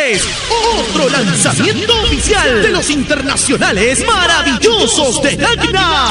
es otro lanzamiento oficial de los internacionales maravillosos de Tacna.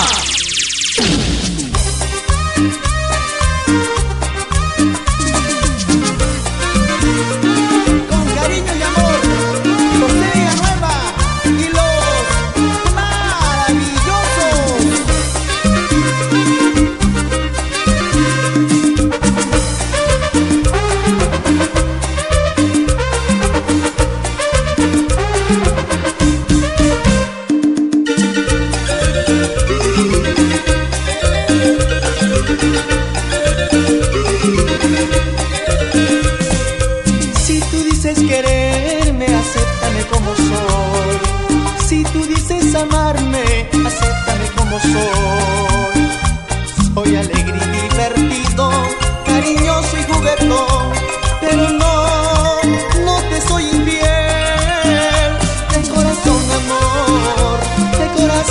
Quererme, acéptame como soy. Si tú dices amarme, acéptame como soy. Soy alegre y divertido, cariñoso y juguetón, pero no te soy infiel. De corazón, amor, de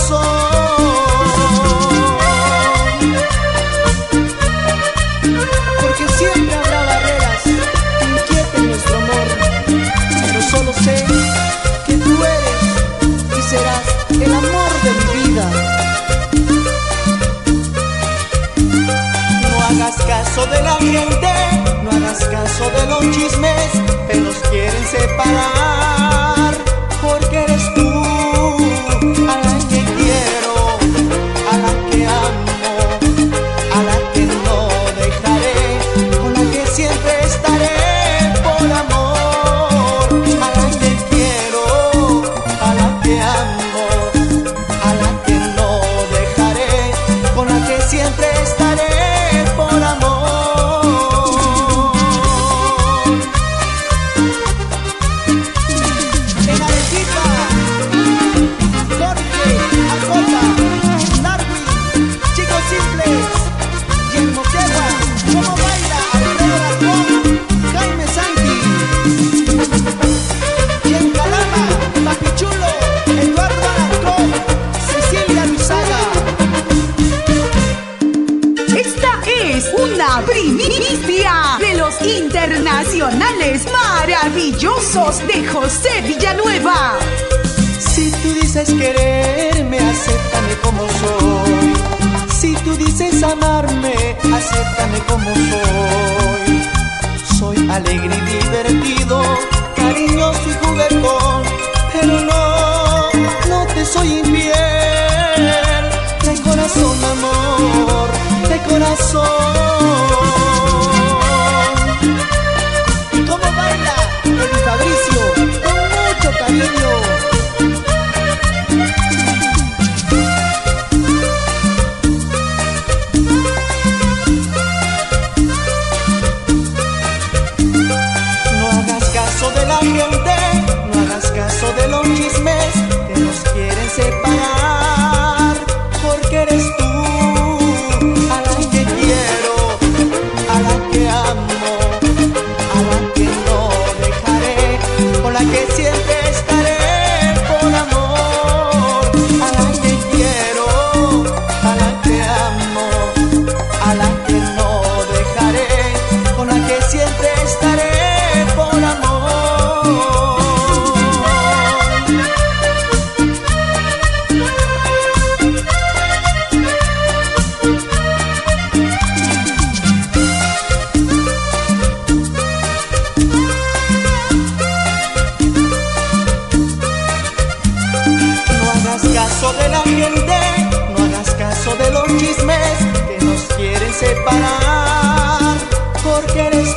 corazón. Porque siempre habrá barreras que inquieten nuestro amor. Solo sé que tú eres y serás el amor de mi vida. No hagas caso de la gente, no hagas caso de los chismes que nos quieren separar. Porque eres tú a la que quiero, a la que amo, a la que no dejaré, con la que siempre estaré por amor. Siempre estaré por amor. En Arequipa, Jorge, Acota, Darwin, Chicos Simples, y en Moquegua, ¿cómo baila? Alfredo Larcón, Jaime Santi, y en Calama, Papichulo, Eduardo Alarcón, Cecilia Luzaga. Una primicia de los internacionales maravillosos de José Villanueva. Si tú dices quererme, acéptame como soy. Si tú dices amarme, acéptame como soy. Soy alegre y divertido, cariñoso y juguetón, pero no te soy infiel. De corazón, amor, de corazón. ¿Y cómo baila el Fabricio? Con mucho cariño. No hagas caso de la gente, no hagas caso de los chismes que nos quieren separar. Porque eres tú a la que quiero, a la que amo, a la que no dejaré, con la que siempre estaré por amor. A la que quiero, a la que amo, a la que no dejaré, con la que siempre estaré por amor. Caso de la gente, no hagas caso de los chismes que nos quieren separar. Porque eres